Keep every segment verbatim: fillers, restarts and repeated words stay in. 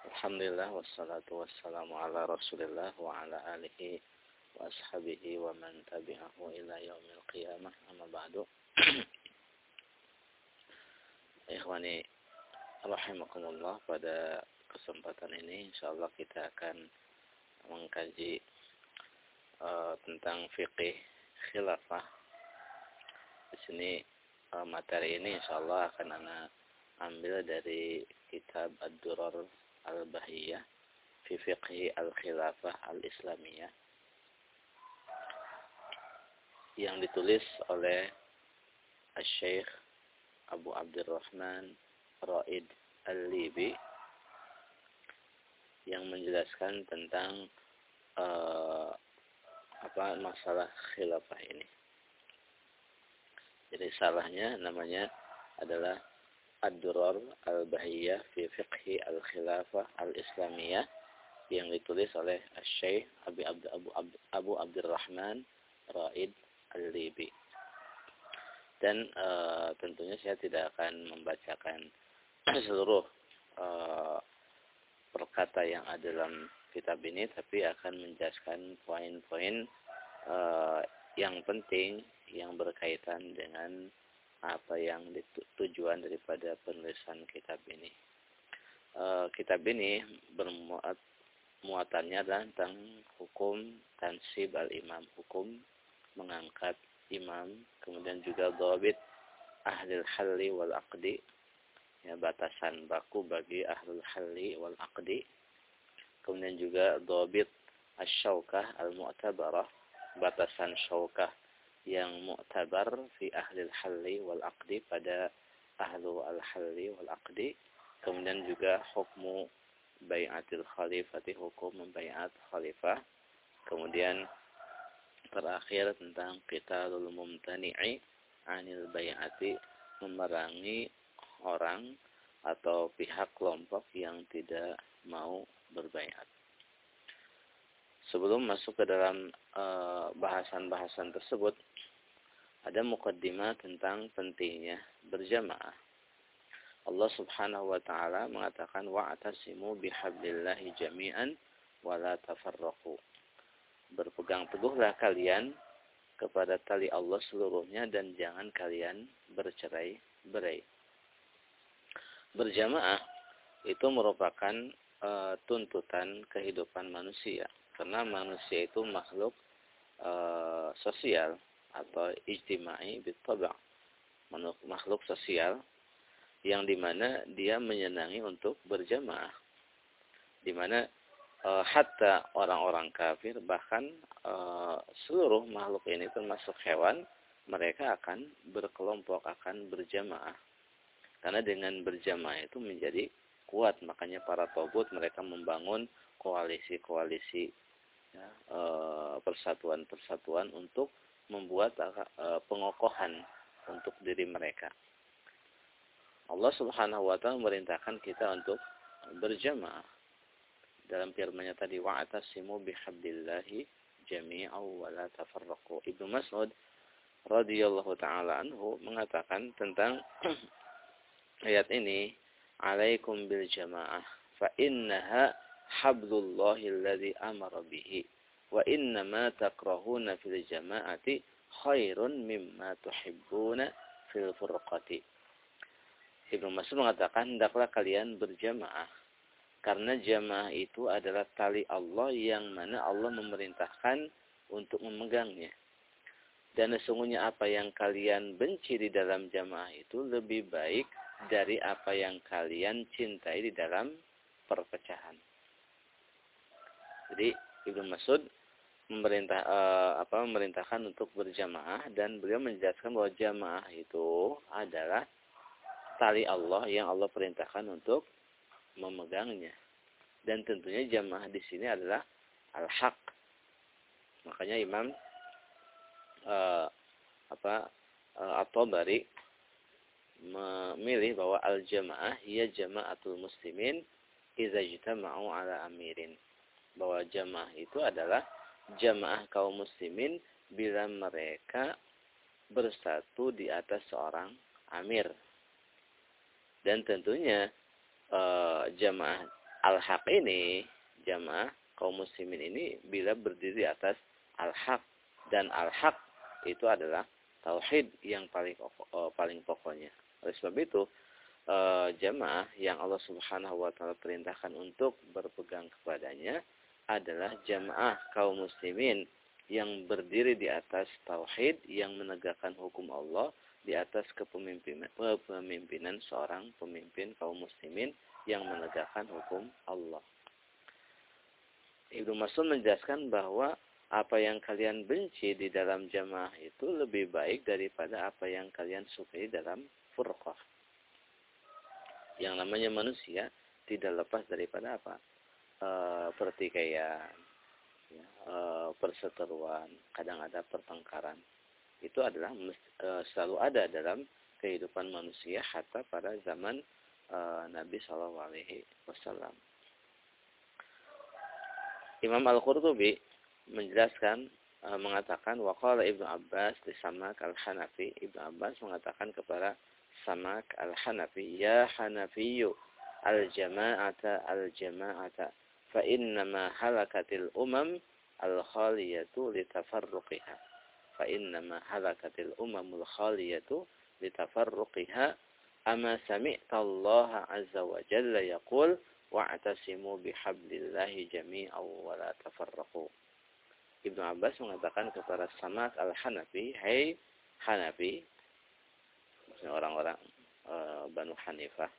Alhamdulillah wassalatu wassalamu ala Rasulillah wa ala alihi wa ashabihi wa man tabi'ahu ila yaumil qiyamah, amma ba'du. Ikhwani rahimakumullah, pada kesempatan ini insyaallah kita akan mengkaji uh, tentang fikih khilafah. Di sini uh, materi ini insyaallah akan ana ambil dari kitab Ad-Durar Al-Bahiyah fi Fiqhi Al-Khilafah Al-Islamiyah yang ditulis oleh Asy-Syaikh Abu Abdurrahman Ra'id Al-Libi, yang menjelaskan tentang uh, apa masalah khilafah ini. Jadi salahnya namanya adalah Ad-Durar Al-Bahiyah fi Fiqhi Al-Khilafah Al-Islamiyah, yang ditulis oleh Asy-Syaikh Abu, Abu, Abu, Abu Abdurrahman Ra'id Al-Libi. Dan uh, tentunya saya tidak akan membacakan seluruh uh, perkata yang ada dalam kitab ini, tapi akan menjelaskan poin-poin uh, yang penting yang berkaitan dengan apa yang tujuan daripada penulisan kitab ini. Uh, kitab ini bermuat muatannya adalah tentang hukum tansib al-imam, hukum mengangkat imam, kemudian juga dhabit ahlul halli wal aqdi, ya, batasan baku bagi ahlul halli wal aqdi, kemudian juga dhabit asy-syaukah al-mu'tabarah, batasan syaukah yang mu'tabar fi ahlil halli wal aqdi, pada ahlu al-halli wal aqdi, kemudian juga hukmu bai'atil khalifati, hukum membai'at khalifah, kemudian terakhir tentang qitalul mumtani'i anil bai'ati, memerangi orang atau pihak kelompok yang tidak mau berbaiat. Sebelum masuk ke dalam uh, bahasan-bahasan tersebut, ada muqaddimah tentang pentingnya berjamaah. Allah Subhanahu wa taala mengatakan wa'tasimu bihablillahi jami'an wa la tafarraqu. Berpegang teguhlah kalian kepada tali Allah seluruhnya dan jangan kalian bercerai-berai. Berjamaah itu merupakan uh, tuntutan kehidupan manusia. Karena manusia itu makhluk e, sosial atau ijtimai bittab'a, makhluk sosial yang dimana dia menyenangi untuk berjamaah, dimana e, hatta orang-orang kafir, bahkan e, seluruh makhluk ini termasuk hewan, mereka akan berkelompok, akan berjamaah. Karena dengan berjamaah itu menjadi kuat, makanya para tagut mereka membangun koalisi-koalisi, ya, e, persatuan-persatuan untuk membuat e, pengokohan untuk diri mereka. Allah Subhanahu wa taala memerintahkan kita untuk berjamaah dalam firman-Nya tadi, wa'tasimu bihablillahi jami'an wa la tafarraqu. Ibnu Mas'ud radhiyallahu taala anhu mengatakan tentang ayat ini, alaikum bil jamaah fa innaha hablullahi alladhi amara bihi wa inna ma takrahuna fil jama'ati khairun mimma tuhibbuna fil furqati. Ibnu Mas'ud mengatakan, hendaklah kalian berjamaah karena jamaah itu adalah tali Allah yang mana Allah memerintahkan untuk memegangnya. Dan sesungguhnya apa yang kalian benci di dalam jamaah itu lebih baik dari apa yang kalian cintai di dalam perpecahan. Jadi Ibnu Mas'ud memerintah uh, apa memerintahkan untuk berjamaah, dan beliau menjelaskan bahwa jamaah itu adalah tali Allah yang Allah perintahkan untuk memegangnya. Dan tentunya jamaah di sini adalah al-haq. Makanya Imam uh, apa uh, At-Tabari memilih bahwa al-jamaah hiya jama'atul muslimin idza ijtama'u ala amirin. Bahwa jamaah itu adalah jamaah kaum muslimin bila mereka bersatu di atas seorang amir. Dan tentunya e, jamaah al-haq ini, jamaah kaum muslimin ini bila berdiri atas al-haq, dan al-haq itu adalah tauhid yang paling uh, paling pokoknya. Oleh sebab itu, uh, jamaah yang Allah Subhanahu wa taala perintahkan untuk berpegang kepadanya adalah jamaah kaum muslimin yang berdiri di atas tauhid, yang menegakkan hukum Allah di atas kepemimpinan kepemimpinan seorang pemimpin kaum muslimin yang menegakkan hukum Allah. Ibnu Mas'ud menjelaskan bahwa apa yang kalian benci di dalam jamaah itu lebih baik daripada apa yang kalian sukai dalam furqah. Yang namanya manusia tidak lepas daripada apa? E, pertikaian, ya, e, perseteruan, kadang ada pertengkaran. Itu adalah e, selalu ada dalam kehidupan manusia hatta pada zaman e, Nabi shallallahu alaihi wasallam. Imam Al-Qurtubi menjelaskan, e, mengatakan waqala Ibnu Abbas li Samak Al-Hanafi. Ibnu Abbas mengatakan kepada Samak Al-Hanafi, ya Hanafiyu al-jama'ata al-jama'ata fa innama halakatil umam al-khaliyatu litafarruqiha. Fa innama halakatil umamul khaliyatu litafarruqiha. Ama sami'ta Allah azza wa jalla yaqul wa'tasimu bihablillahi jami'an wa la tafarraqu. Ibnu Abbas mengatakan kepada Samak Al-Hanafi, hai Hanafi, maksudnya orang-orang e, Banu Hanifah,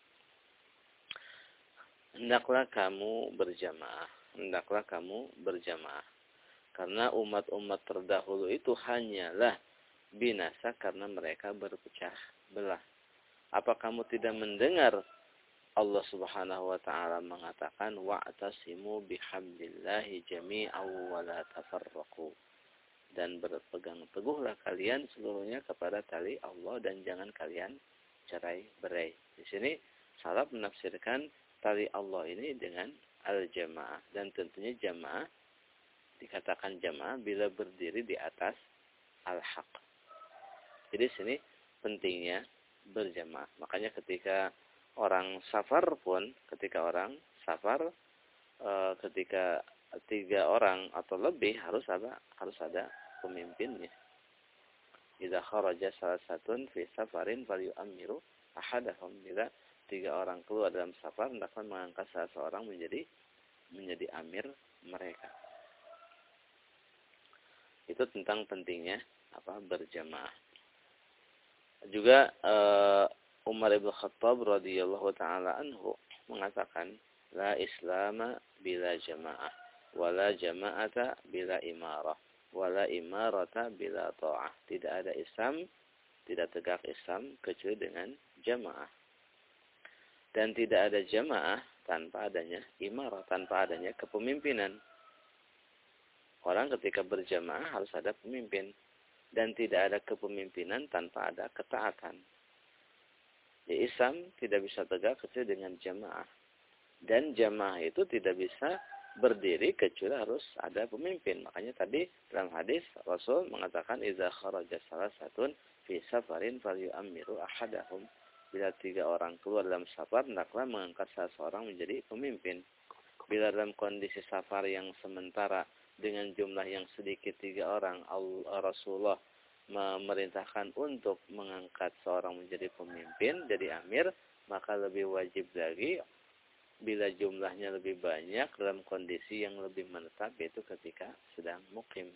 hendaklah kamu berjamaah, hendaklah kamu berjamaah. Karena umat-umat terdahulu itu hanyalah binasa karena mereka berpecah belah. Apa kamu tidak mendengar Allah Subhanahu wa taala mengatakan wa'tasimu bihablillahi jami'an wa la tafarraqu, dan berpegang teguhlah kalian seluruhnya kepada tali Allah dan jangan kalian cerai-berai. Di sini salaf menafsirkan tali Allah ini dengan al-jamaah, dan tentunya jamaah dikatakan jamaah bila berdiri di atas al-haq. Jadi sini pentingnya berjamaah. Makanya ketika orang safar pun, ketika orang safar, e, ketika tiga orang atau lebih harus ada harus ada pemimpinnya. Idza kharaja salah satun fi safarin falyu'ammiru ahadahum. Bila tiga orang keluar dalam safar, hendaklah mengangkat salah seorang menjadi menjadi amir mereka. Itu tentang pentingnya apa berjamaah. Juga e, Umar ibn Khattab radhiyallahu taala anhu mengatakan, la islama bila jamaah, wala jama'ata bila imarah, wala imarata bila ta'ah. Tidak ada Islam, tidak tegak Islam kecuali dengan jamaah. Dan tidak ada jamaah tanpa adanya imarah, tanpa adanya kepemimpinan. Orang ketika berjamaah harus ada pemimpin, dan tidak ada kepemimpinan tanpa ada ketaatan. Di Islam tidak bisa tegak kecuali dengan jamaah. Dan jamaah itu tidak bisa berdiri kecuali harus ada pemimpin. Makanya tadi dalam hadis Rasul mengatakan idza kharaja salasatun fi safarin falyu'ammiru ahadahum. Bila tiga orang keluar dalam safar, hendaklah mengangkat salah seorang menjadi pemimpin. Bila dalam kondisi safar yang sementara dengan jumlah yang sedikit tiga orang, Rasulullah memerintahkan untuk mengangkat seorang menjadi pemimpin, jadi amir, maka lebih wajib lagi bila jumlahnya lebih banyak dalam kondisi yang lebih menetap, yaitu ketika sedang mukim.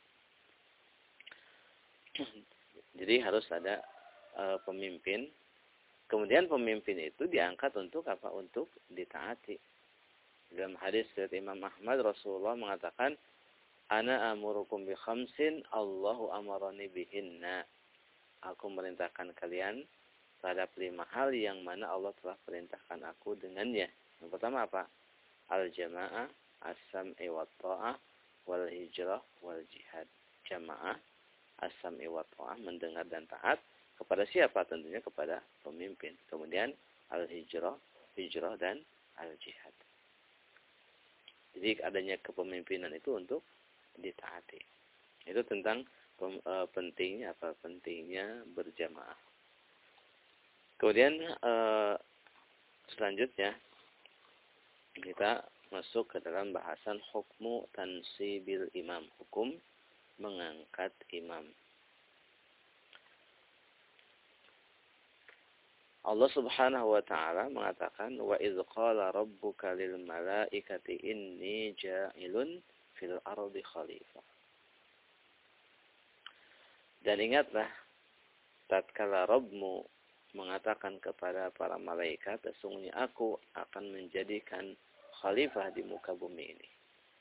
Jadi harus ada e, pemimpin. Kemudian pemimpin itu diangkat untuk apa? Untuk ditaati. Dalam hadis dari Imam Ahmad, Rasulullah mengatakan, ana amurukum bi khamsin Allahu amarani bihinna. Aku merintahkan kalian terhadap lima hal yang mana Allah telah perintahkan aku dengannya. Yang pertama apa? Al-jama'ah, as-sam'i wa ta'ah, wal hijrah, wal jihad. Jamaah, as-sam'i wa ta'ah, mendengar dan taat. Kepada siapa? Tentunya kepada pemimpin. Kemudian al-hijrah, hijrah dan al-jihad. Jadi adanya kepemimpinan itu untuk ditaati. Itu tentang pem, e, pentingnya apa? Pentingnya berjamaah. Kemudian e, selanjutnya kita masuk ke dalam bahasan hukmu tansibil imam, hukum mengangkat imam. Allah Subhanahu wa taala mengatakan wa idz qala rabbuka lil malaikati inni ja'ilun fil ardi khalifah. Dan ingatlah tatkala Rabbmu mengatakan kepada para malaikat, sesungguhnya aku akan menjadikan khalifah di muka bumi ini.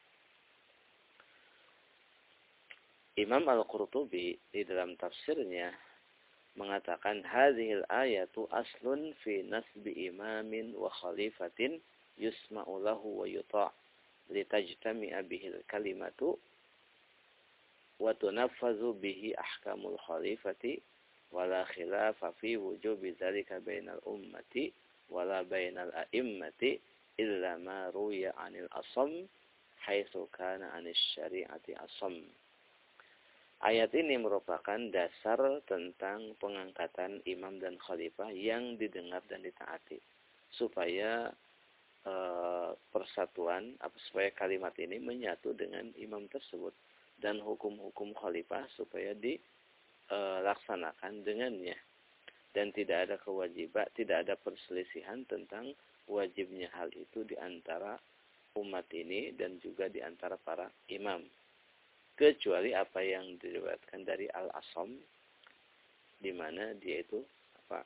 Imam Al-Qurtubi di dalam tafsirnya mengatakan hadhil ayatu aslun fi nasbi imamin wa khalifatin yusma'u lahu wa yuta' litajtami'a bihil kalimatu wa tunaffazu bihi ahkamul khalifati wala khilafa fi wujubi dzalika bainal ummati wala bainal a'immati illa ma ruya 'anil asam haitsu kana 'anis syari'ati asam. Ayat ini merupakan dasar tentang pengangkatan imam dan khalifah yang didengar dan ditaati. Supaya e, persatuan, apa, supaya kalimat ini menyatu dengan imam tersebut. Dan hukum-hukum khalifah supaya dilaksanakan dengannya. Dan tidak ada kewajiban, tidak ada perselisihan tentang wajibnya hal itu di antara umat ini dan juga di antara para imam. Kecuali apa yang diriwayatkan dari Al-Asam, di mana dia itu apa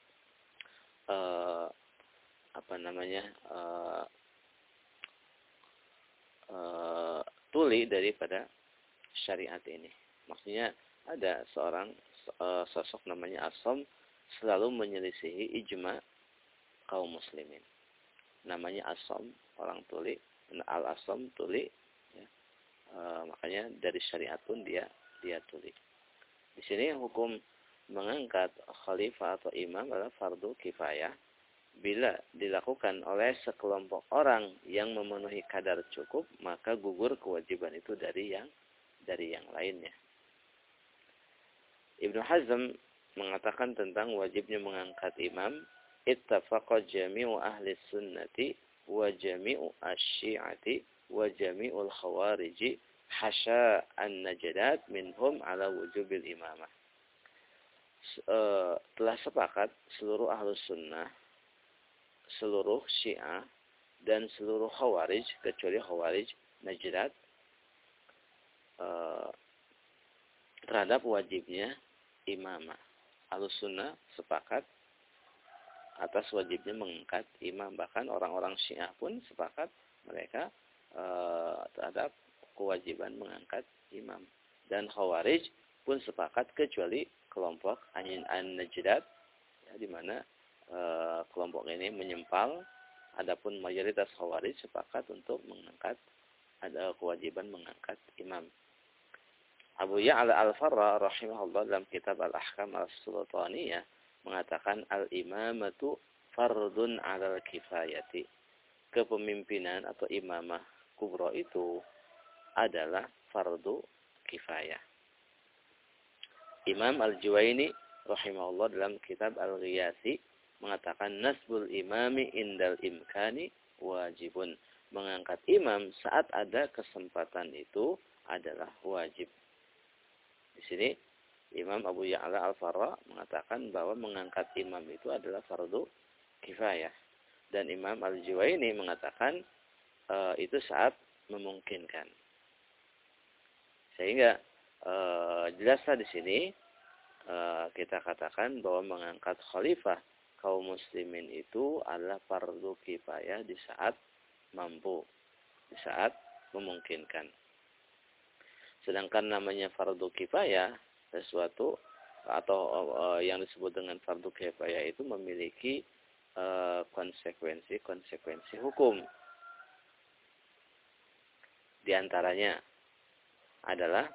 uh, apa namanya uh, uh, tuli daripada syariat ini. Maksudnya ada seorang uh, sosok namanya Asam selalu menyelisihi ijma kaum muslimin. Namanya Asam, orang tuli, Al-Asam tuli. Uh, makanya dari syariat pun dia dia tulis. Di sini hukum mengangkat khalifah atau imam adalah fardu kifayah bila dilakukan oleh sekelompok orang yang memenuhi kadar cukup, maka gugur kewajiban itu dari yang dari yang lainnya. Ibnu Hazm mengatakan tentang wajibnya mengangkat imam, ittafaqa jami'u ahli sunnati wa jami'u asy-syi'ati wa jami'ul khawariji hasya an-najadat minhum ala wujubil imamah. Uh, telah sepakat seluruh ahlus sunnah, seluruh syiah, dan seluruh khawarij, kecuali khawarij najdat, uh, terhadap wajibnya imamah. Ahlus sunnah sepakat atas wajibnya mengangkat imam. Bahkan orang-orang syiah pun sepakat mereka Uh, terhadap kewajiban mengangkat imam. Dan khawarij pun sepakat kecuali kelompok an-najdat, ya, di mana uh, kelompok ini menyempal. Adapun mayoritas khawarij sepakat untuk mengangkat, ada kewajiban mengangkat imam. Abu Ya'la Al-Farra rahimahullah dalam kitab Al-Ahkam As-Sultaniyah mengatakan al-imamatu fardun 'alal kifayati. Kepemimpinan atau imamah kubro itu adalah fardu kifayah. Imam Al-Juwaini rahimahullah dalam kitab Al-Ghiyasi mengatakan nasbul imami indal imkani wajibun. Mengangkat imam saat ada kesempatan itu adalah wajib. Di sini Imam Abu Ya'la Al-Farra mengatakan bahwa mengangkat imam itu adalah fardu kifayah. Dan Imam Al-Juwaini mengatakan Uh, itu saat memungkinkan. Sehingga uh, jelaslah di sini uh, kita katakan bahwa mengangkat khalifah kaum muslimin itu adalah fardu kifayah di saat mampu, di saat memungkinkan. Sedangkan namanya fardu kifayah, sesuatu atau uh, yang disebut dengan fardu kifayah itu memiliki konsekuensi-konsekuensi uh, hukum. Di antaranya adalah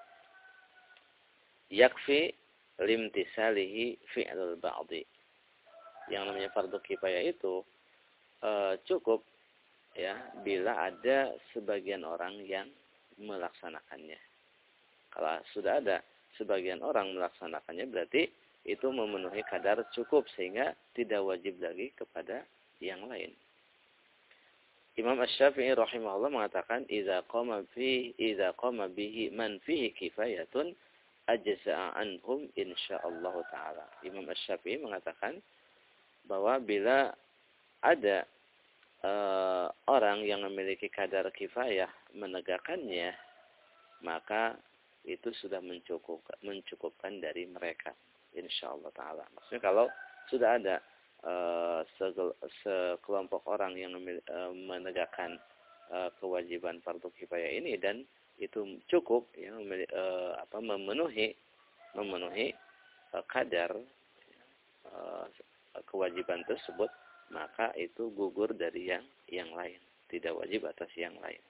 yakfi limtisalihi fi'lul ba'di. Yang namanya fardu kifayah itu e, cukup ya bila ada sebagian orang yang melaksanakannya. Kalau sudah ada sebagian orang melaksanakannya berarti itu memenuhi kadar cukup sehingga tidak wajib lagi kepada yang lain. Imam Asy-Syafi'i rahimahullah mengatakan idza qama fi idza qama bihi man fihi kifayatun ajza'a anhum insyaallah taala. Imam Asy-Syafi'i mengatakan bahwa bila ada uh, orang yang memiliki kadar kifayah menegakkannya, maka itu sudah mencukup, mencukupkan dari mereka insyaallah taala. Maksudnya kalau sudah ada Uh, sekelompok orang yang uh, menegakkan uh, kewajiban fardu kifayah ini dan itu cukup ya, uh, apa, memenuhi memenuhi uh, kadar uh, kewajiban tersebut, maka itu gugur dari yang yang lain, tidak wajib atas yang lain.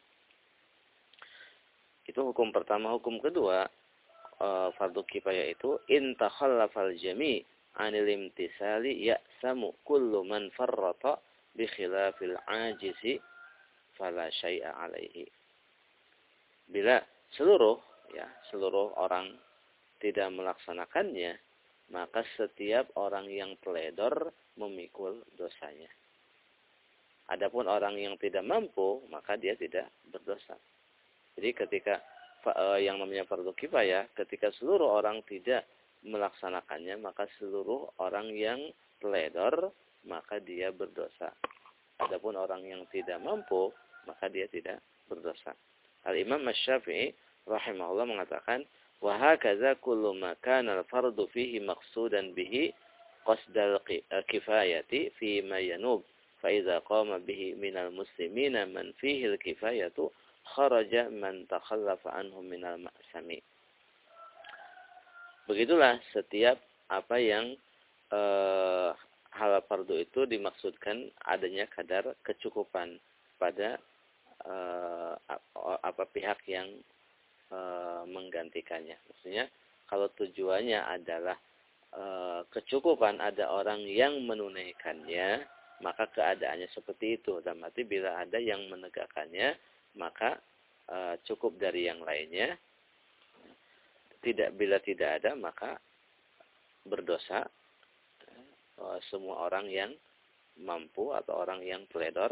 Itu hukum pertama. Hukum kedua, uh, fardu kifayah itu in takhallafal jami' anil imtisali ya'samu kullu man farrata bi khilafil ajizi fala syai'a alaihi. Bila seluruh ya seluruh orang tidak melaksanakannya, maka setiap orang yang teledor memikul dosanya. Adapun orang yang tidak mampu, maka dia tidak berdosa. Jadi ketika yang namanya fardu kifayah, ketika seluruh orang tidak melaksanakannya, maka seluruh orang yang teledor, maka dia berdosa. Adapun orang yang tidak mampu, maka dia tidak berdosa. Al-Imam Asy-Syafi'i rahimahullah mengatakan, wa hakaza kullu ma kana al-fardu fihi maqsudan bihi qasdal kifayati fi ma yanub, fa idza qama bihi minal muslimina man fihi al-kifayatu kharaja man takhallafa anhum minal ma'sami. Begitulah setiap apa yang eh, hal fardu itu dimaksudkan adanya kadar kecukupan pada eh, apa pihak yang eh, menggantikannya. Maksudnya kalau tujuannya adalah eh, kecukupan ada orang yang menunaikannya, maka keadaannya seperti itu. Dan berarti bila ada yang menegakkannya, maka eh, cukup dari yang lainnya. Tidak, bila tidak ada, maka berdosa uh, semua orang yang mampu atau orang yang teledor.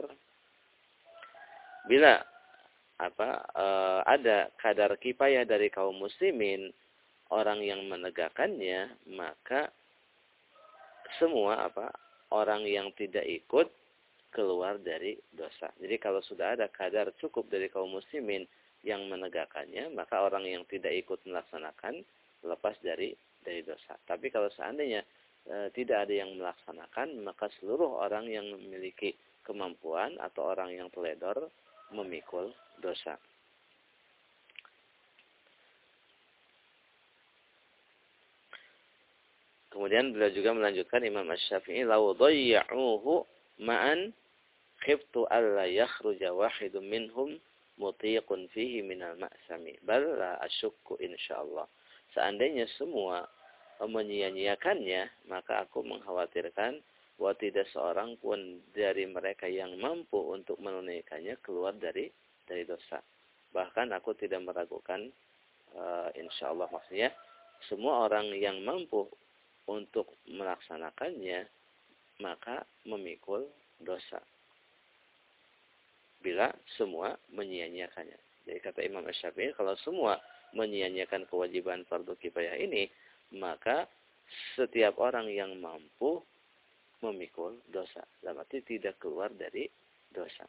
Bila apa uh, ada kadar kifayah dari kaum muslimin, orang yang menegakkannya, maka semua apa orang yang tidak ikut keluar dari dosa. Jadi kalau sudah ada kadar cukup dari kaum muslimin yang menegakkannya, maka orang yang tidak ikut melaksanakan lepas dari dari dosa. Tapi kalau seandainya e, tidak ada yang melaksanakan, maka seluruh orang yang memiliki kemampuan atau orang yang teledor memikul dosa. Kemudian beliau juga melanjutkan Imam Asy-Syafi'i, law dhayya'uhu ma'an khiftu alla yakhruja wahidun minhum mutiqun fihi minal ma'sami bal la asyukku insyaallah. Seandainya semua menyia-nyiakannya, maka aku mengkhawatirkan bahwa tidak seorang pun dari mereka yang mampu untuk menunaikannya keluar dari dari dosa. Bahkan aku tidak meragukan uh, insyaallah, maksudnya semua orang yang mampu untuk melaksanakannya maka memikul dosa bila semua menyia-nyiakannya. Jadi kata Imam Asy-Syafi'i, kalau semua menyia-nyiakan kewajiban fardu kifayah ini, maka setiap orang yang mampu memikul dosa. Dalam arti tidak keluar dari dosa.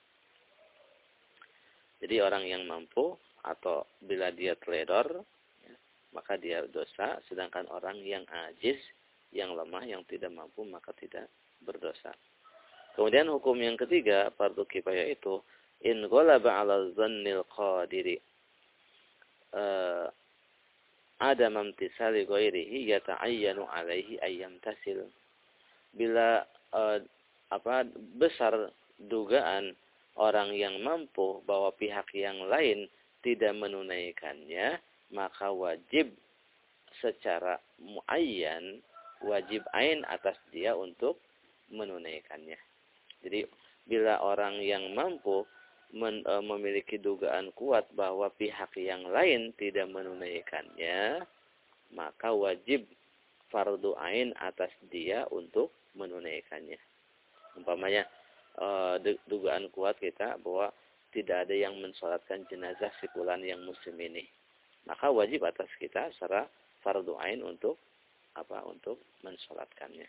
Jadi orang yang mampu atau bila dia teledor, ya, maka dia dosa. Sedangkan orang yang ajiz, yang lemah, yang tidak mampu, maka tidak berdosa. Kemudian hukum yang ketiga, fardu kifayah itu in ghalaba 'ala dzannil qadiri uh, ada mamtisali ghairihi yata'ayyanu 'alaihi ayyam tasil. Bila uh, apa besar dugaan orang yang mampu bahwa pihak yang lain tidak menunaikannya, maka wajib secara muayyan, wajib ain atas dia untuk menunaikannya. Jadi bila orang yang mampu men, e, memiliki dugaan kuat bahwa pihak yang lain tidak menunaikannya, maka wajib fardu ain atas dia untuk menunaikannya. Umpamanya uh, dugaan kuat kita bahwa tidak ada yang mensolatkan jenazah si fulan yang muslim ini, maka wajib atas kita secara fardu ain untuk apa? Untuk mensolatkannya.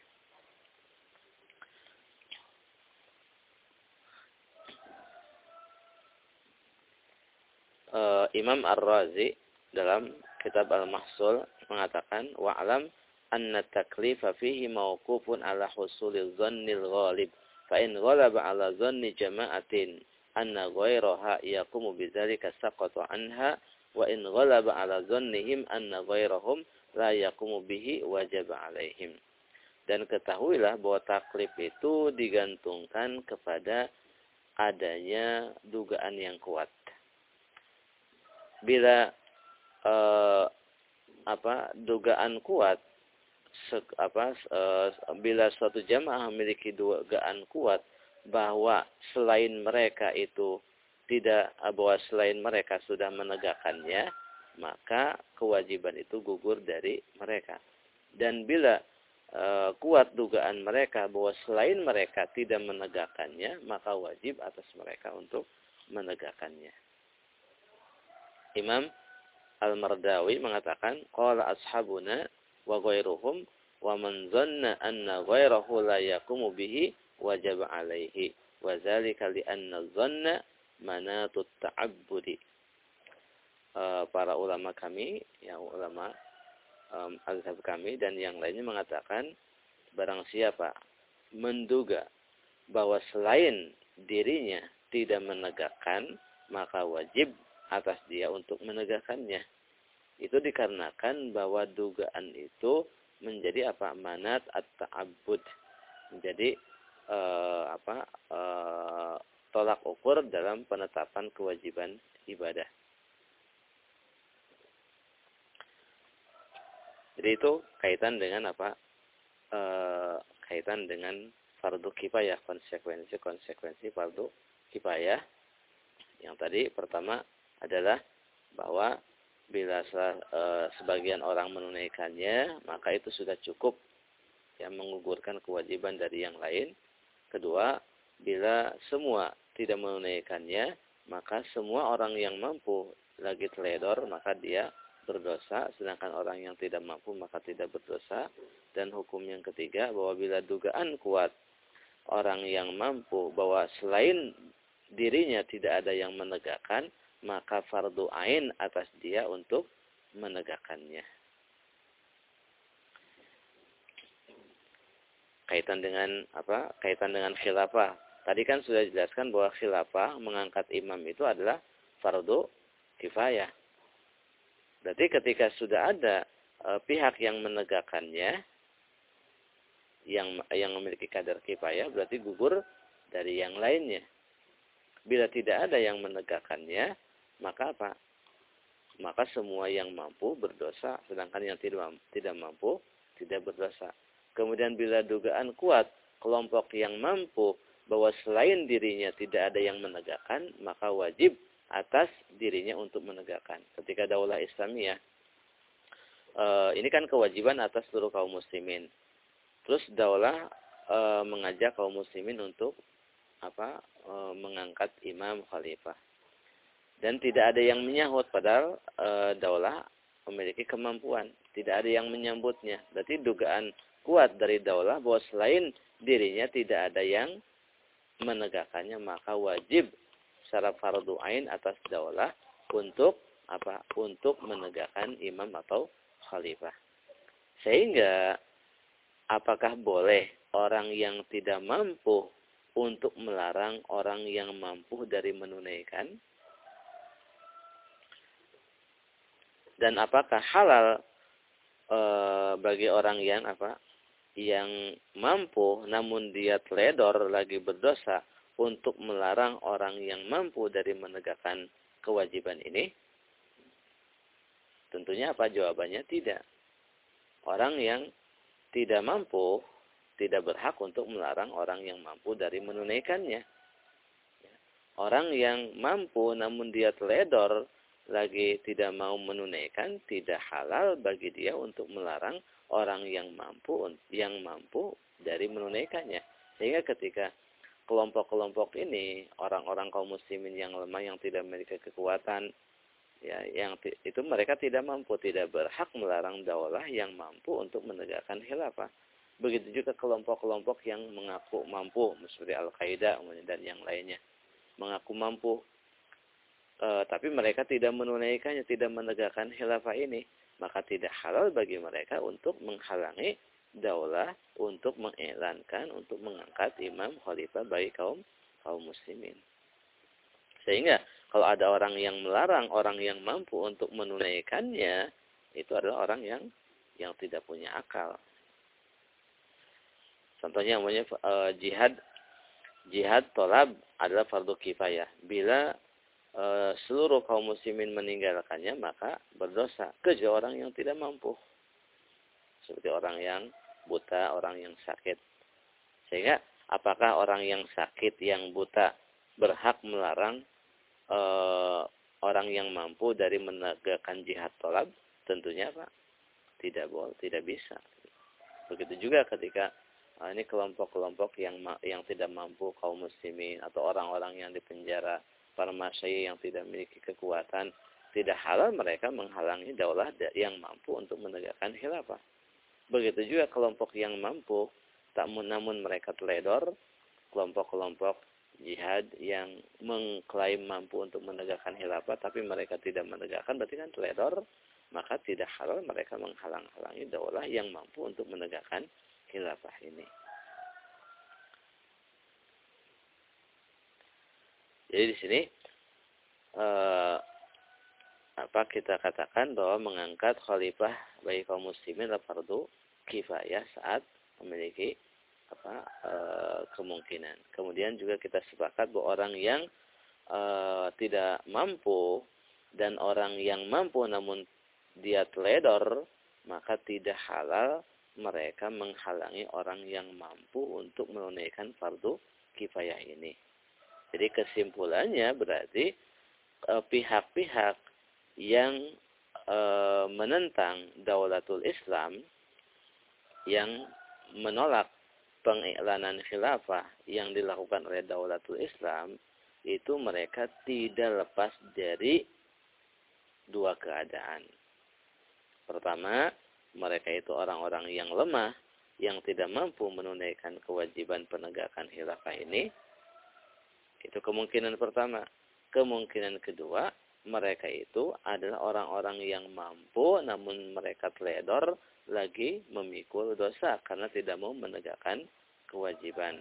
Uh, Imam Ar-Razi dalam kitab Al-Mahsul mengatakan wa'lam anna taklifa fihi mawqufun ala husulil dhannil ghalib fa in ghalaba ala dhanni jama'atin anna ghairaha yaqumu bidzalika saqata anha wa in ghalaba ala dhannihim anna ghairahum la yaqumu bihi wajib alaihim. Dan ketahuilah bahwa taklif itu digantungkan kepada adanya dugaan yang kuat. Bila eh, apa dugaan kuat se, apa eh, bila suatu jamaah memiliki dugaan kuat bahwa selain mereka itu tidak bahwa selain mereka sudah menegakkannya, maka kewajiban itu gugur dari mereka. Dan bila eh, kuat dugaan mereka bahwa selain mereka tidak menegakkannya, maka wajib atas mereka untuk menegakkannya. Imam Al-Mardawi mengatakan, qala ashabuna wa ghairuhum wa man dhanna anna ghairahu la yaqumu bihi wajib alaihi wa dzalika li anna dhanna manatut ta'abbudi. Uh, para ulama kami, yang ulama um, azhab kami dan yang lainnya mengatakan, barang siapa menduga bahwa selain dirinya tidak menegakkan, maka wajib atas dia untuk menegakkannya. Itu dikarenakan bahwa dugaan itu menjadi apa? Manat at-ta'abbud. Menjadi uh, apa? Uh, tolak ukur dalam penetapan kewajiban ibadah. Jadi itu kaitan dengan apa? Uh, kaitan dengan fardu kifayah, konsekuensi-konsekuensi fardu kifayah. Yang tadi pertama adalah bahwa bila e, sebagian orang menunaikannya, maka itu sudah cukup yang menggugurkan kewajiban dari yang lain. Kedua, bila semua tidak menunaikannya, maka semua orang yang mampu lagi teledor, maka dia berdosa, sedangkan orang yang tidak mampu maka tidak berdosa. Dan hukum yang ketiga, bahwa bila dugaan kuat orang yang mampu bahwa selain dirinya tidak ada yang menegakkan, maka fardu ain atas dia untuk menegakkannya. Kaitan dengan apa? Kaitan dengan khilafah. Tadi kan sudah dijelaskan bahwa khilafah mengangkat imam itu adalah fardu kifayah. Berarti ketika sudah ada e, pihak yang menegakkannya, yang yang memiliki kadar kifayah, berarti gugur dari yang lainnya. Bila tidak ada yang menegakkannya, maka apa? Maka semua yang mampu berdosa, sedangkan yang tidak tidak mampu tidak berdosa. Kemudian bila dugaan kuat kelompok yang mampu bahwa selain dirinya tidak ada yang menegakkan, maka wajib atas dirinya untuk menegakkan. Ketika daulah Islamiyah, eh, ini kan kewajiban atas seluruh kaum muslimin. Terus daulah eh, mengajak kaum muslimin untuk apa? Eh, mengangkat imam khalifah. Dan tidak ada yang menyahut, padahal e, daulah memiliki kemampuan. Tidak ada yang menyambutnya. Berarti dugaan kuat dari daulah bahwa selain dirinya tidak ada yang menegakkannya, maka wajib secara fardu ain atas daulah untuk apa? Untuk menegakkan imam atau khalifah. Sehingga apakah boleh orang yang tidak mampu untuk melarang orang yang mampu dari menunaikan? Dan apakah halal e, bagi orang yang apa, yang mampu namun dia teledor lagi berdosa untuk melarang orang yang mampu dari menegakkan kewajiban ini? Tentunya apa jawabannya? Tidak. Orang yang tidak mampu tidak berhak untuk melarang orang yang mampu dari menunaikannya. Orang yang mampu namun dia teledor lagi tidak mau menunaikan, tidak halal bagi dia untuk melarang orang yang mampu yang mampu dari menunaikannya. Sehingga ketika kelompok-kelompok ini, orang-orang kaum muslimin yang lemah yang tidak memiliki kekuatan, ya, yang itu mereka tidak mampu, tidak berhak melarang daulah yang mampu untuk menegakkan khilafah. Begitu juga kelompok-kelompok yang mengaku mampu, seperti Al-Qaeda dan yang lainnya, mengaku mampu, e, tapi mereka tidak menunaikannya, tidak menegakkan khilafah ini, maka tidak halal bagi mereka untuk menghalangi daulah untuk mengiklankan, untuk mengangkat imam khalifah bagi kaum kaum muslimin. Sehingga kalau ada orang yang melarang orang yang mampu untuk menunaikannya, itu adalah orang yang yang tidak punya akal. Contohnya namanya e, jihad jihad tolab adalah fardu kifayah. Bila e, seluruh kaum muslimin meninggalkannya, maka berdosa kecuali orang yang tidak mampu. Seperti orang yang buta, orang yang sakit. Sehingga apakah orang yang sakit, yang buta berhak melarang e, orang yang mampu dari menegakkan jihad tolab? Tentunya Pak, tidak boleh, tidak bisa. Begitu juga ketika e, ini kelompok-kelompok yang yang tidak mampu, kaum muslimin atau orang-orang yang dipenjara, para masyayikh yang tidak memiliki kekuatan, tidak halal mereka menghalangi daulah yang mampu untuk menegakkan khilafah. Begitu juga kelompok yang mampu, tak namun mereka teledor, kelompok-kelompok jihad yang mengklaim mampu untuk menegakkan khilafah, tapi mereka tidak menegakkan, berarti kan teledor, maka tidak halal mereka menghalang-halangi daulah yang mampu untuk menegakkan khilafah ini. Jadi di sini eh, apa kita katakan bahwa mengangkat khalifah bagi kaum muslimin adalah fardu kifayah saat memiliki apa e, kemungkinan. Kemudian juga kita sepakat bahwa orang yang e, tidak mampu dan orang yang mampu namun dia teledor, maka tidak halal mereka menghalangi orang yang mampu untuk menunaikan fardu kifayah ini. Jadi kesimpulannya berarti pihak-pihak yang e, menentang Daulatul Islam, yang menolak pengiklanan khilafah yang dilakukan oleh Daulatul Islam, itu mereka tidak lepas dari dua keadaan. Pertama, mereka itu orang-orang yang lemah, yang tidak mampu menunaikan kewajiban penegakan khilafah ini. Itu kemungkinan pertama. Kemungkinan kedua, mereka itu adalah orang-orang yang mampu namun mereka teledor lagi memikul dosa karena tidak mau menegakkan kewajiban.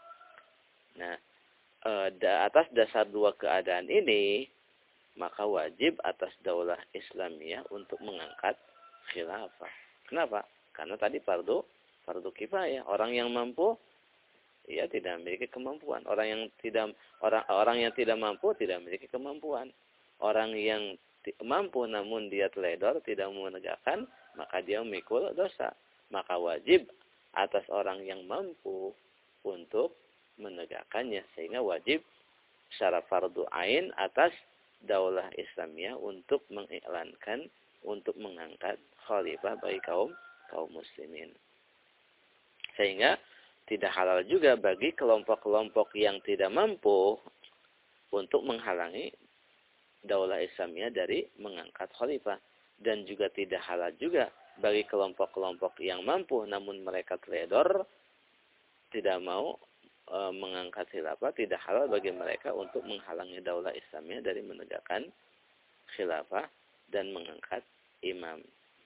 Nah, atas dasar dua keadaan ini, maka wajib atas daulah Islamiyah untuk mengangkat khilafah. Kenapa? Karena tadi fardu fardu kifayah. Orang yang mampu ia tidak memiliki kemampuan. Orang yang tidak orang orang yang tidak mampu tidak memiliki kemampuan. Orang yang mampu namun dia teledor, tidak menegakkan, maka dia memikul dosa. Maka wajib atas orang yang mampu untuk menegakkannya. Sehingga wajib secara fardu ain atas daulah Islamiyah untuk mengiklankan, untuk mengangkat khalifah bagi kaum kaum muslimin. Sehingga tidak halal juga bagi kelompok-kelompok yang tidak mampu untuk menghalangi daulah Islamiyah dari mengangkat khalifah. Dan juga tidak halal juga bagi kelompok-kelompok yang mampu namun mereka teledor, tidak mau e, mengangkat khilafah, tidak halal bagi mereka untuk menghalangi daulah Islamiyah dari menegakkan khilafah dan mengangkat imam.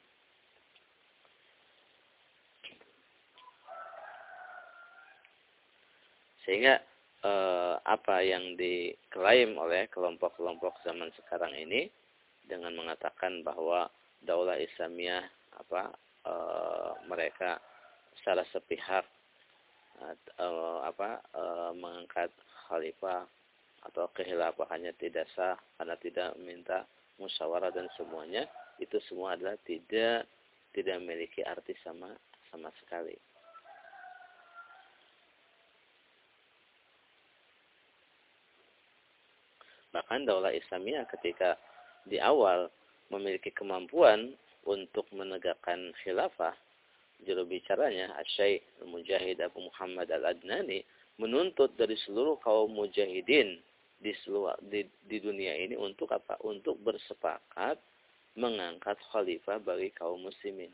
Sehingga eh, apa yang diklaim oleh kelompok-kelompok zaman sekarang ini dengan mengatakan bahwa daulah Islamiyah apa eh, mereka secara sepihak eh, apa eh, mengangkat khalifah atau kehilafahannya tidak sah karena tidak meminta musyawarah dan semuanya, itu semua adalah tidak tidak memiliki arti sama sama sekali. Bahkan daulah Islamiyah ketika di awal memiliki kemampuan untuk menegakkan khilafah, juru bicaranya Asy-Syaikh Al-Mujahid Abu Muhammad Al-Adnani menuntut dari seluruh kaum mujahidin di seluruh di, di dunia ini untuk apa? Untuk bersepakat mengangkat khalifah bagi kaum muslimin.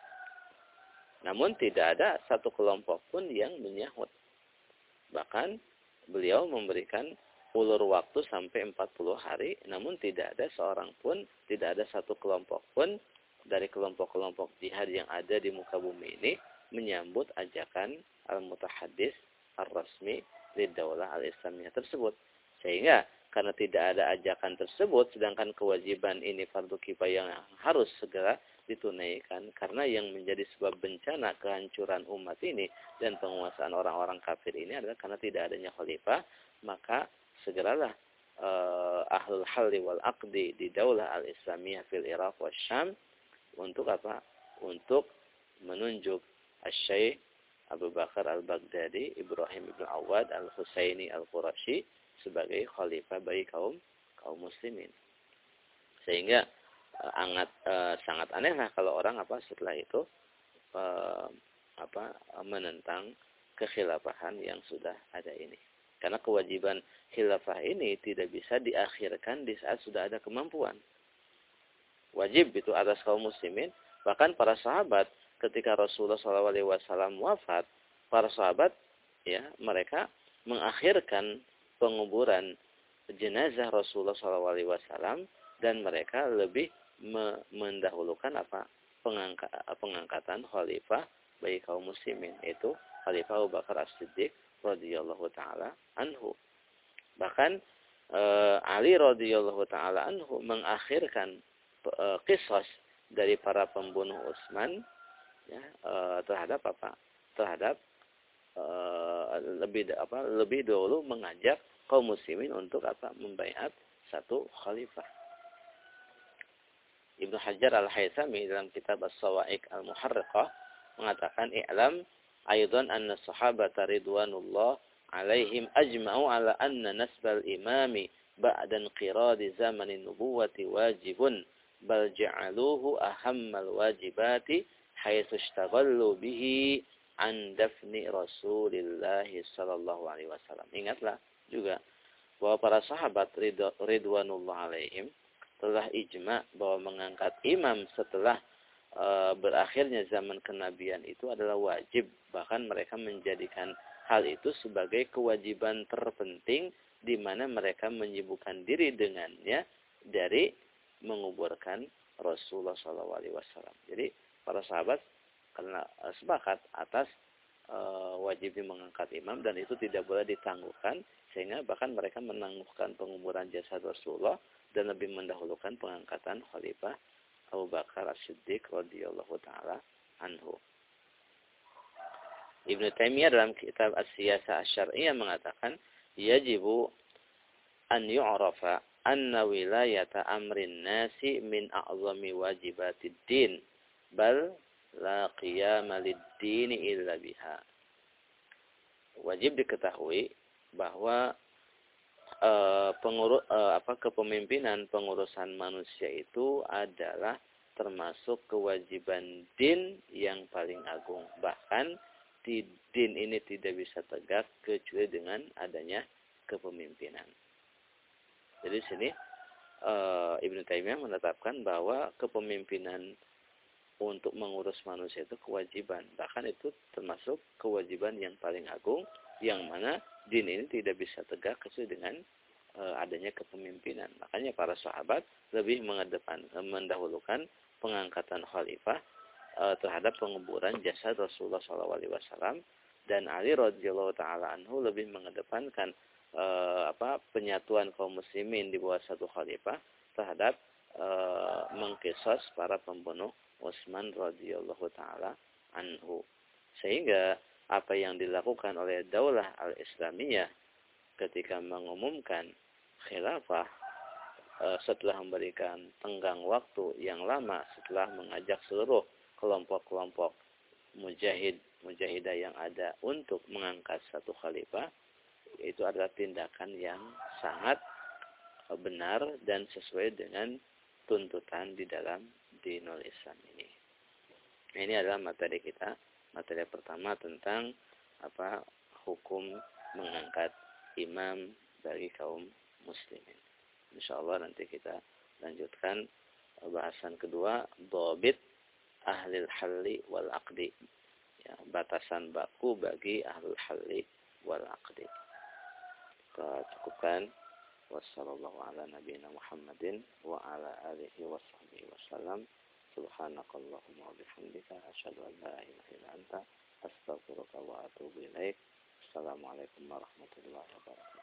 Namun tidak ada satu kelompok pun yang menyahut. Bahkan beliau memberikan ulur waktu sampai empat puluh hari, namun tidak ada seorang pun, tidak ada satu kelompok pun dari kelompok-kelompok jihad yang ada di muka bumi ini menyambut ajakan al-mutahaddis ar-rasmi lid-daulah al-islamiyah tersebut. Sehingga karena tidak ada ajakan tersebut, sedangkan kewajiban ini fardu kifayah yang harus segera ditunaikan, karena yang menjadi sebab bencana kehancuran umat ini dan penguasaan orang-orang kafir ini adalah karena tidak adanya khalifah, maka segeralah uh, ahlul halli wal aqdi di daulah al-islamiyah fil Iraq wa Syam untuk apa? Untuk menunjuk Asy-Syaikh Abu Bakar al-Baghdadi, Ibrahim ibn Awad al-Husaini al-Qurashi sebagai khalifah bagi kaum kaum muslimin. Sehingga uh, angat, uh, sangat aneh lah kalau orang apa setelah itu uh, apa menentang kekhilafahan yang sudah ada ini. Karena kewajiban khilafah ini tidak bisa diakhirkan di saat sudah ada kemampuan. Wajib itu atas kaum muslimin. Bahkan para sahabat ketika Rasulullah shallallahu alaihi wasallam wafat, para sahabat ya mereka mengakhirkan penguburan jenazah Rasulullah shallallahu alaihi wasallam dan mereka lebih me mendahulukan apa pengangka pengangkatan khalifah bagi kaum muslimin, yaitu Khalifah Abu Bakar As-Siddiq radhiyallahu taala anhu. Bahkan uh, Ali radhiyallahu taala anhu mengakhirkan uh, qisas dari para pembunuh Utsman ya, uh, terhadap apa? Terhadap uh, lebih apa? Lebih dulu mengajak kaum muslimin untuk apa? Membaiat satu khalifah. Ibnu Hajar Al-Haythami dalam kitab As-Sawa'iq Al-Muharriqah mengatakan i'lam aidan anna sahabata ridwanullah alaihim ajma'u ala anna nasbal imami ba'da inqiradi zamanin nubuwati wajibun bal ja'aluhu ahammal wajibati haitsu ishtaghallu bihi an dafni Rasulillah sallallahu alaihi wasallam. Ingatlah juga bahwa para sahabat ridwanullah alaihim telah ijma bahwa mengangkat imam setelah e, berakhirnya zaman kenabian itu adalah wajib. Bahkan mereka menjadikan hal itu sebagai kewajiban terpenting di mana mereka menyibukkan diri dengannya dari menguburkan Rasulullah shallallahu alaihi wasallam. Jadi para sahabat karena e, sepakat atas e, wajibnya mengangkat imam dan itu tidak boleh ditangguhkan, sehingga bahkan mereka menangguhkan penguburan jasad Rasulullah dan lebih mendahulukan pengangkatan Khalifah Abu Bakar As-Siddiq radhiyallahu taala anhu. Ibnu Taimiyah dalam kitab As-Siyasah Asy-Syar'iyyah mengatakan, yajibu an yu'rafa anna wilayata amrin nasi min a'zami wajibatid din, bal la qiyama lid-din illa biha. Wajib diketahui bahwa Uh, pengurus uh, apa kepemimpinan pengurusan manusia itu adalah termasuk kewajiban din yang paling agung. Bahkan di din ini tidak bisa tegak kecuali dengan adanya kepemimpinan. Jadi di sini uh, Ibnu Taimiyah menetapkan bahwa kepemimpinan untuk mengurus manusia itu kewajiban. Bahkan itu termasuk kewajiban yang paling agung, yang mana din ini tidak bisa tegak kecuali dengan e, adanya kepemimpinan. Makanya para sahabat lebih mengedepan, e, mendahulukan pengangkatan khalifah e, terhadap penguburan jasad Rasulullah shallallahu alaihi wasallam, dan Ali radhiyallahu taala anhu lebih mengedepankan e, apa penyatuan kaum muslimin di bawah satu khalifah terhadap e, mengqisas para pembunuh Utsman radhiyallahu taala anhu. Sehingga apa yang dilakukan oleh Daulah Al-Islamiyah ketika mengumumkan khilafah e, setelah memberikan tenggang waktu yang lama, setelah mengajak seluruh kelompok-kelompok mujahid mujahidah yang ada untuk mengangkat satu khalifah, itu adalah tindakan yang sangat benar dan sesuai dengan tuntutan di dalam dinul Islam ini. Ini adalah materi kita. Materi pertama tentang apa hukum mengangkat imam bagi kaum muslimin. Insyaallah nanti kita lanjutkan bahasan kedua, dhabit ahlil halli wal aqdi. Ya, batasan baku bagi ahlul halli wal aqdi. Kita cukupkan. Wassallallahu ala nabiyina Muhammadin wa ala alihi wa sahbihi wasallam. Subhanakallahumma wa bihamdika asyhadu an la ilaha illa anta astaghfiruka wa atubu ilaik. Assalamualaikum warahmatullahi wabarakatuh.